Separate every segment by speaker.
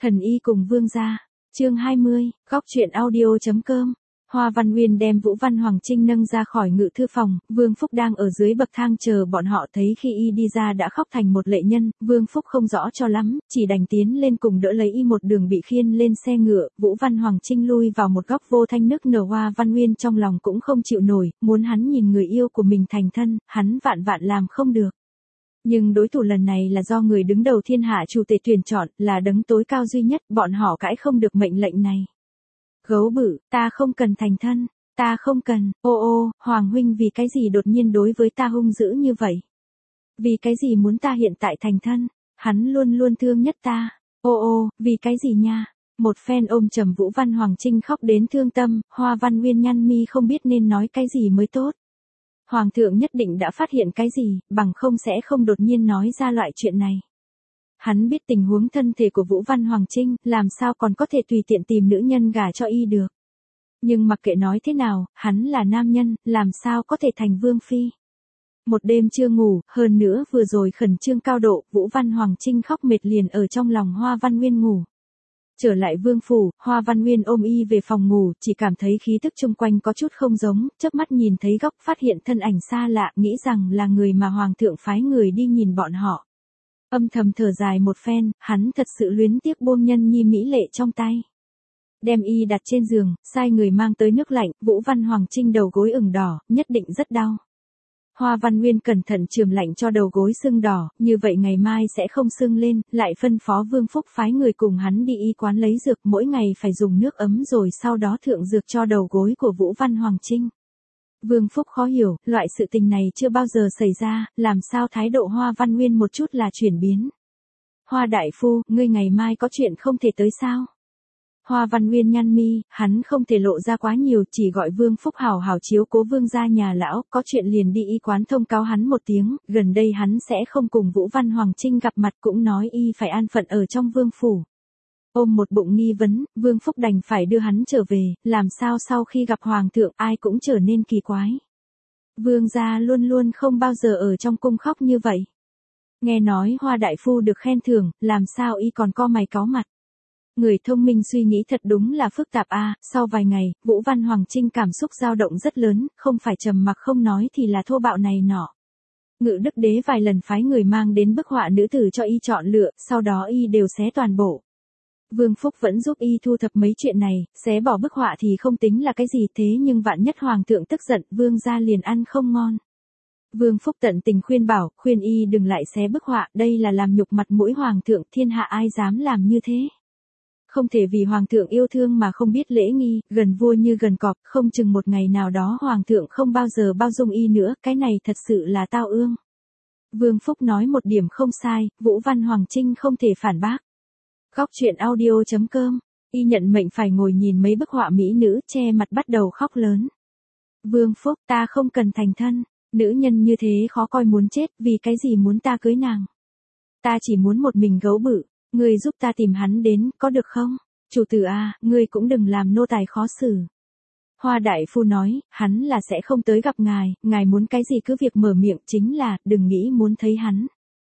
Speaker 1: Thần y cùng vương gia. Chương 20, góc truyện audio.com. Hoa Văn Nguyên đem Vũ Văn Hoàng Trinh nâng ra khỏi ngự thư phòng, Vương Phúc đang ở dưới bậc thang chờ bọn họ, thấy khi y đi ra đã khóc thành một lệ nhân, Vương Phúc không rõ cho lắm, chỉ đành tiến lên cùng đỡ lấy y một đường bị khiêng lên xe ngựa. Vũ Văn Hoàng Trinh lui vào một góc vô thanh nức nở. Hoa Văn Nguyên trong lòng cũng không chịu nổi, muốn hắn nhìn người yêu của mình thành thân, hắn vạn vạn làm không được. Nhưng đối thủ lần này là do người đứng đầu thiên hạ chủ tể tuyển chọn, là đấng tối cao duy nhất, bọn họ cãi không được mệnh lệnh này. Gấu bự, ta không cần thành thân, ta không cần. Ô, Hoàng huynh vì cái gì đột nhiên đối với ta hung dữ như vậy? Vì cái gì muốn ta hiện tại thành thân? Hắn luôn luôn thương nhất ta. Ô, vì cái gì nha? Một phen ôm trầm Vũ Văn Hoàng Trinh khóc đến thương tâm, Hoa Văn Nguyên nhăn mi không biết nên nói cái gì mới tốt. Hoàng thượng nhất định đã phát hiện cái gì, bằng không sẽ không đột nhiên nói ra loại chuyện này. Hắn biết tình huống thân thể của Vũ Văn Hoàng Trinh, làm sao còn có thể tùy tiện tìm nữ nhân gả cho y được. Nhưng mặc kệ nói thế nào, hắn là nam nhân, làm sao có thể thành vương phi. Một đêm chưa ngủ, hơn nữa vừa rồi khẩn trương cao độ, Vũ Văn Hoàng Trinh khóc mệt liền ở trong lòng Hoa Văn Nguyên ngủ. Trở lại vương phủ, Hoa Văn Nguyên ôm y về phòng ngủ, chỉ cảm thấy khí tức chung quanh có chút không giống, chớp mắt nhìn thấy góc phát hiện thân ảnh xa lạ, nghĩ rằng là người mà hoàng thượng phái người đi nhìn bọn họ. Âm thầm thở dài một phen, hắn thật sự luyến tiếc buông nhân nhi mỹ lệ trong tay. Đem y đặt trên giường, sai người mang tới nước lạnh, Vũ Văn Hoàng Trinh đầu gối ửng đỏ, nhất định rất đau. Hoa Văn Nguyên cẩn thận chườm lạnh cho đầu gối sưng đỏ, như vậy ngày mai sẽ không sưng lên, lại phân phó Vương Phúc phái người cùng hắn đi y quán lấy dược, mỗi ngày phải dùng nước ấm rồi sau đó thượng dược cho đầu gối của Vũ Văn Hoàng Trinh. Vương Phúc khó hiểu, loại sự tình này chưa bao giờ xảy ra, làm sao thái độ Hoa Văn Nguyên một chút là chuyển biến. Hoa đại phu, ngươi ngày mai có chuyện không thể tới sao? Hoa Văn Nguyên nhăn mi, hắn không thể lộ ra quá nhiều, chỉ gọi Vương Phúc hảo hảo chiếu cố Vương gia nhà lão, có chuyện liền đi y quán thông cáo hắn một tiếng, gần đây hắn sẽ không cùng Vũ Văn Hoàng Trinh gặp mặt, cũng nói y phải an phận ở trong vương phủ. Ôm một bụng nghi vấn, Vương Phúc đành phải đưa hắn trở về, làm sao sau khi gặp hoàng thượng ai cũng trở nên kỳ quái. Vương gia luôn luôn không bao giờ ở trong cung khóc như vậy. Nghe nói Hoa đại phu được khen thưởng, làm sao y còn co mày cáu mặt. Người thông minh suy nghĩ thật đúng là phức tạp a. Sau vài ngày, Vũ Văn Hoàng Trinh cảm xúc dao động rất lớn, không phải trầm mặc không nói thì là thô bạo này nọ. Ngự Đức Đế vài lần phái người mang đến bức họa nữ tử cho y chọn lựa, sau đó y đều xé toàn bộ. Vương Phúc vẫn giúp y thu thập mấy chuyện này, xé bỏ bức họa thì không tính là cái gì, thế nhưng vạn nhất hoàng thượng tức giận, vương gia liền ăn không ngon. Vương Phúc tận tình khuyên bảo, khuyên y đừng lại xé bức họa, đây là làm nhục mặt mũi hoàng thượng, thiên hạ ai dám làm như thế. Không thể vì hoàng thượng yêu thương mà không biết lễ nghi, gần vua như gần cọp, không chừng một ngày nào đó hoàng thượng không bao giờ bao dung y nữa, cái này thật sự là tao ương. Vương Phúc nói một điểm không sai, Vũ Văn Hoàng Trinh không thể phản bác. Góc truyện audio.com, y nhận mệnh phải ngồi nhìn mấy bức họa mỹ nữ, che mặt bắt đầu khóc lớn. Vương Phúc, ta không cần thành thân, nữ nhân như thế khó coi muốn chết, vì cái gì muốn ta cưới nàng. Ta chỉ muốn một mình gấu bự, ngươi giúp ta tìm hắn đến, có được không? Chủ tử à, ngươi cũng đừng làm nô tài khó xử. Hoa đại phu nói, hắn là sẽ không tới gặp ngài muốn cái gì cứ việc mở miệng, chính là, đừng nghĩ muốn thấy hắn.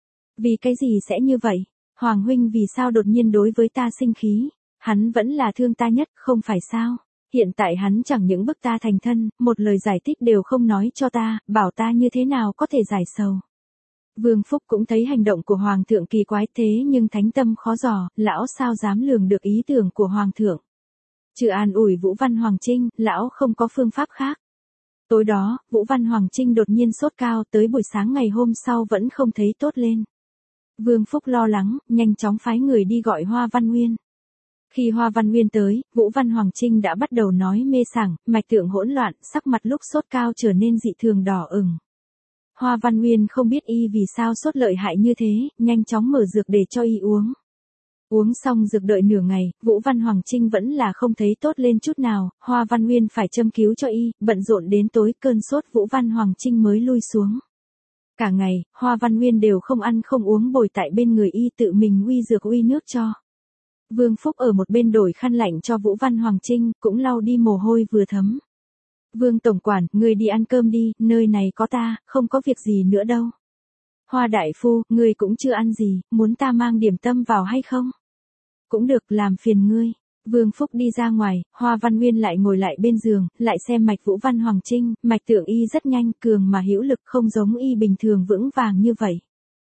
Speaker 1: Vì cái gì sẽ như vậy? Hoàng huynh vì sao đột nhiên đối với ta sinh khí? Hắn vẫn là thương ta nhất, không phải sao? Hiện tại hắn chẳng những bức ta thành thân, một lời giải thích đều không nói cho ta, bảo ta như thế nào có thể giải sầu. Vương Phúc cũng thấy hành động của hoàng thượng kỳ quái, thế nhưng thánh tâm khó dò, lão sao dám lường được ý tưởng của hoàng thượng. Trừ an ủi Vũ Văn Hoàng Trinh, lão không có phương pháp khác. Tối đó, Vũ Văn Hoàng Trinh đột nhiên sốt cao, tới buổi sáng ngày hôm sau vẫn không thấy tốt lên. Vương Phúc lo lắng, nhanh chóng phái người đi gọi Hoa Văn Nguyên. Khi Hoa Văn Nguyên tới, Vũ Văn Hoàng Trinh đã bắt đầu nói mê sảng, mạch tượng hỗn loạn, sắc mặt lúc sốt cao trở nên dị thường đỏ ửng. Hoa Văn Nguyên không biết y vì sao sốt lợi hại như thế, nhanh chóng mở dược để cho y uống. Uống xong dược đợi nửa ngày, Vũ Văn Hoàng Trinh vẫn là không thấy tốt lên chút nào, Hoa Văn Nguyên phải châm cứu cho y, bận rộn đến tối cơn sốt Vũ Văn Hoàng Trinh mới lui xuống. Cả ngày, Hoa Văn Nguyên đều không ăn không uống bồi tại bên người y tự mình uy dược uy nước cho. Vương Phúc ở một bên đổi khăn lạnh cho Vũ Văn Hoàng Trinh, cũng lau đi mồ hôi vừa thấm. Vương tổng quản, ngươi đi ăn cơm đi, nơi này có ta, không có việc gì nữa đâu. Hoa đại phu, ngươi cũng chưa ăn gì, muốn ta mang điểm tâm vào hay không? Cũng được, làm phiền ngươi. Vương Phúc đi ra ngoài, Hoa Văn Nguyên lại ngồi lại bên giường, lại xem mạch Vũ Văn Hoàng Trinh, mạch tượng y rất nhanh, cường mà hữu lực, không giống y bình thường vững vàng như vậy.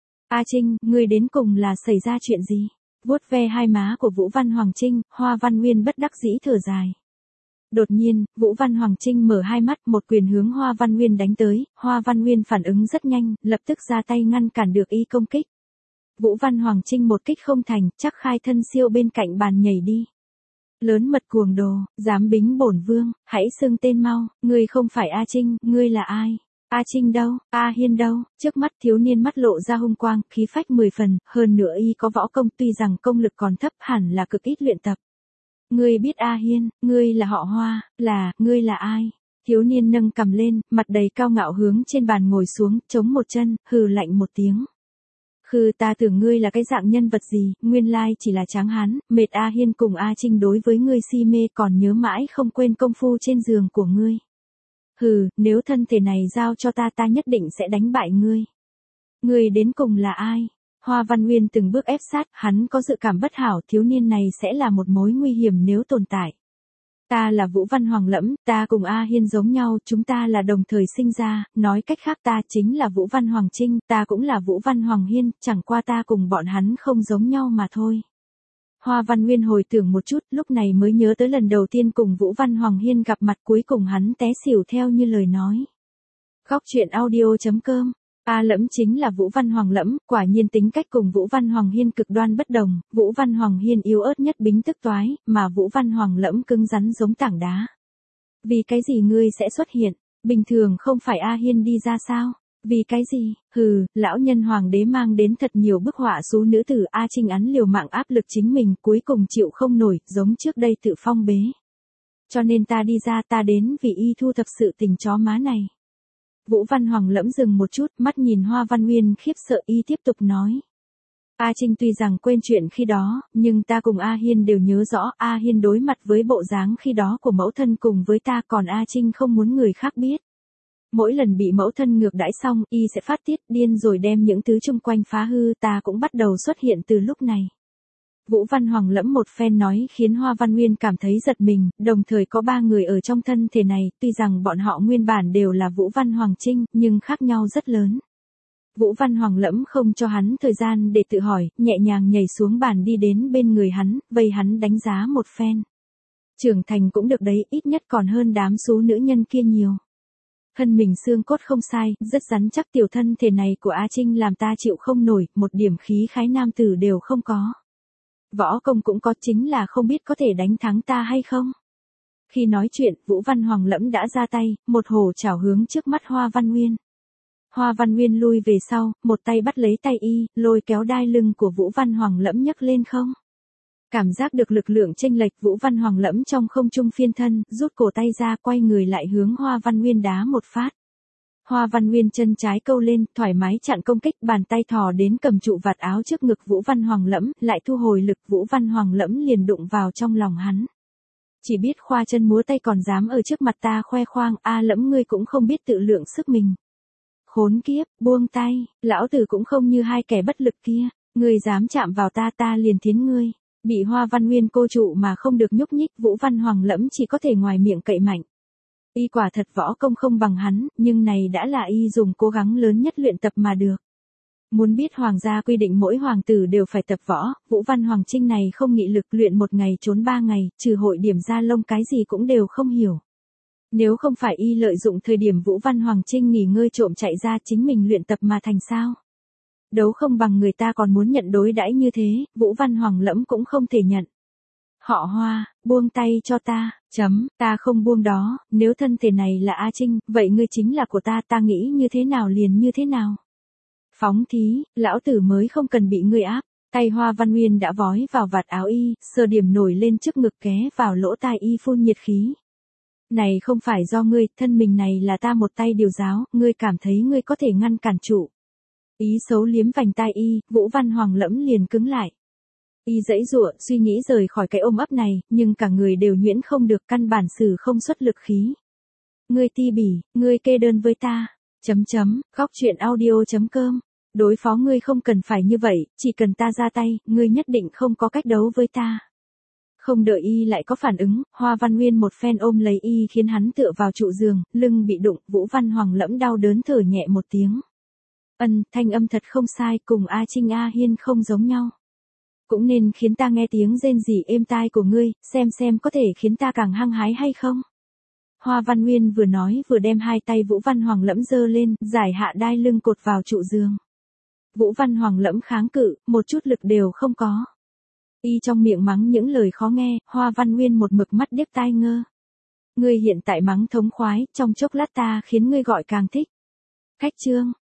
Speaker 1: A Trinh, ngươi đến cùng là xảy ra chuyện gì? Vuốt ve hai má của Vũ Văn Hoàng Trinh, Hoa Văn Nguyên bất đắc dĩ thở dài. Đột nhiên, Vũ Văn Hoàng Trinh mở hai mắt, một quyền hướng Hoa Văn Nguyên đánh tới, Hoa Văn Nguyên phản ứng rất nhanh, lập tức ra tay ngăn cản được y công kích. Vũ Văn Hoàng Trinh một kích không thành, chắc khai thân siêu bên cạnh bàn nhảy đi. Lớn mật cuồng đồ, dám bính bổn vương, hãy xưng tên mau, ngươi không phải A Trinh, ngươi là ai? A Trinh đâu, A Hiên đâu? Trước mắt thiếu niên mắt lộ ra hung quang, khí phách 10 phần, hơn nữa y có võ công, tuy rằng công lực còn thấp, hẳn là cực ít luyện tập. Ngươi biết A Hiên, ngươi là họ Hoa, ngươi là ai? Thiếu niên nâng cằm lên, mặt đầy cao ngạo hướng trên bàn ngồi xuống, chống một chân, hừ lạnh một tiếng. Khư, ta tưởng ngươi là cái dạng nhân vật gì, nguyên lai chỉ là tráng hán, mệt. A Hiên cùng A Trinh đối với ngươi si mê, còn nhớ mãi không quên công phu trên giường của ngươi. Hừ, nếu thân thể này giao cho ta, ta nhất định sẽ đánh bại ngươi. Ngươi đến cùng là ai? Hoa Văn Nguyên từng bước ép sát, hắn có dự cảm bất hảo, thiếu niên này sẽ là một mối nguy hiểm nếu tồn tại. Ta là Vũ Văn Hoàng Lẫm, ta cùng A Hiên giống nhau, chúng ta là đồng thời sinh ra, nói cách khác ta chính là Vũ Văn Hoàng Trinh, ta cũng là Vũ Văn Hoàng Hiên, chẳng qua ta cùng bọn hắn không giống nhau mà thôi. Hoa Văn Nguyên hồi tưởng một chút, lúc này mới nhớ tới lần đầu tiên cùng Vũ Văn Hoàng Hiên gặp mặt, cuối cùng hắn té xỉu theo như lời nói. Góc truyện audio.com. A Lẫm chính là Vũ Văn Hoàng Lẫm, quả nhiên tính cách cùng Vũ Văn Hoàng Hiên cực đoan bất đồng, Vũ Văn Hoàng Hiên yếu ớt nhất bính tức toái, mà Vũ Văn Hoàng Lẫm cứng rắn giống tảng đá. Vì cái gì ngươi sẽ xuất hiện? Bình thường không phải A Hiên đi ra sao? Vì cái gì? Hừ, lão nhân hoàng đế mang đến thật nhiều bức họa xú nữ tử, A Trinh án liều mạng áp lực chính mình, cuối cùng chịu không nổi, giống trước đây tự phong bế. Cho nên ta đi ra, ta đến vì y thu thập sự tình chó má này. Vũ Văn Hoàng Lẫm dừng một chút, mắt nhìn Hoa Văn Nguyên khiếp sợ, y tiếp tục nói. A Trinh tuy rằng quên chuyện khi đó, nhưng ta cùng A Hiên đều nhớ rõ, A Hiên đối mặt với bộ dáng khi đó của mẫu thân cùng với ta, còn A Trinh không muốn người khác biết. Mỗi lần bị mẫu thân ngược đãi xong, y sẽ phát tiết điên rồi đem những thứ chung quanh phá hư, ta cũng bắt đầu xuất hiện từ lúc này. Vũ Văn Hoàng Lẫm một phen nói khiến Hoa Văn Nguyên cảm thấy giật mình, đồng thời có 3 người ở trong thân thể này, tuy rằng bọn họ nguyên bản đều là Vũ Văn Hoàng Trinh, nhưng khác nhau rất lớn. Vũ Văn Hoàng Lẫm không cho hắn thời gian để tự hỏi, nhẹ nhàng nhảy xuống bàn đi đến bên người hắn, vây hắn đánh giá một phen. Trưởng thành cũng được đấy, ít nhất còn hơn đám số nữ nhân kia nhiều. Thân mình xương cốt không sai, rất rắn chắc, tiểu thân thể này của A Trinh làm ta chịu không nổi, một điểm khí khái nam tử đều không có. Võ công cũng có, chính là không biết có thể đánh thắng ta hay không. Khi nói chuyện, Vũ Văn Hoàng Lẫm đã ra tay, một hổ chảo hướng trước mắt Hoa Văn Nguyên. Hoa Văn Nguyên lui về sau, một tay bắt lấy tay y, lôi kéo đai lưng của Vũ Văn Hoàng Lẫm nhấc lên không. Cảm giác được lực lượng chênh lệch, Vũ Văn Hoàng Lẫm trong không trung phiên thân, rút cổ tay ra, quay người lại hướng Hoa Văn Nguyên đá một phát. Hoa Văn Nguyên chân trái câu lên, thoải mái chặn công kích, bàn tay thò đến cầm trụ vạt áo trước ngực Vũ Văn Hoàng Lẫm, lại thu hồi lực, Vũ Văn Hoàng Lẫm liền đụng vào trong lòng hắn. Chỉ biết khoa chân múa tay còn dám ở trước mặt ta khoe khoang, A Lẫm ngươi cũng không biết tự lượng sức mình. Khốn kiếp, buông tay, lão tử cũng không như hai kẻ bất lực kia, ngươi dám chạm vào ta, ta liền thiến ngươi. Bị Hoa Văn Nguyên cô trụ mà không được nhúc nhích, Vũ Văn Hoàng Lẫm chỉ có thể ngoài miệng cậy mạnh. Y quả thật võ công không bằng hắn, nhưng này đã là y dùng cố gắng lớn nhất luyện tập mà được. Muốn biết hoàng gia quy định mỗi hoàng tử đều phải tập võ, Vũ Văn Hoàng Trinh này không nghị lực, luyện một ngày trốn 3 ngày, trừ hội điểm ra lông cái gì cũng đều không hiểu. Nếu không phải y lợi dụng thời điểm Vũ Văn Hoàng Trinh nghỉ ngơi trộm chạy ra chính mình luyện tập mà thành sao. Đấu không bằng người ta còn muốn nhận đối đãi như thế, Vũ Văn Hoàng Lẫm cũng không thể nhận. Họ Hoa, buông tay cho ta, ta không buông đó, nếu thân thể này là A Trinh, vậy ngươi chính là của ta nghĩ như thế nào liền như thế nào. Phóng thí, lão tử mới không cần bị ngươi áp, tay Hoa Văn Nguyên đã vói vào vạt áo y, sờ điểm nổi lên trước ngực ké vào lỗ tai y phun nhiệt khí. Này không phải do ngươi, thân mình này là ta một tay điều giáo, ngươi cảm thấy ngươi có thể ngăn cản trụ. Ý xấu liếm vành tai y, Vũ Văn Hoàng Lẫm liền cứng lại. Y giãy giụa, suy nghĩ rời khỏi cái ôm ấp này, nhưng cả người đều nhuyễn không được, căn bản sử không xuất lực khí. Ngươi ti bỉ, ngươi kê đơn với ta. Góc truyện audio.com Đối phó ngươi không cần phải như vậy, chỉ cần ta ra tay, ngươi nhất định không có cách đấu với ta. Không đợi y lại có phản ứng, Hoa Văn Nguyên một phen ôm lấy y khiến hắn tựa vào trụ giường, lưng bị đụng, Vũ Văn Hoàng lẫm đau đớn thở nhẹ một tiếng. Thanh âm thật không sai, cùng A Trinh A Hiên không giống nhau. Cũng nên khiến ta nghe tiếng rên rỉ êm tai của ngươi, xem có thể khiến ta càng hăng hái hay không. Hoa Văn Nguyên vừa nói vừa đem hai tay Vũ Văn Hoàng lẫm giơ lên, giải hạ đai lưng cột vào trụ giường. Vũ Văn Hoàng lẫm kháng cự, một chút lực đều không có. Y trong miệng mắng những lời khó nghe, Hoa Văn Nguyên một mực mắt điếc tai ngơ. Ngươi hiện tại mắng thống khoái, trong chốc lát ta khiến ngươi gọi càng thích. Khách chương.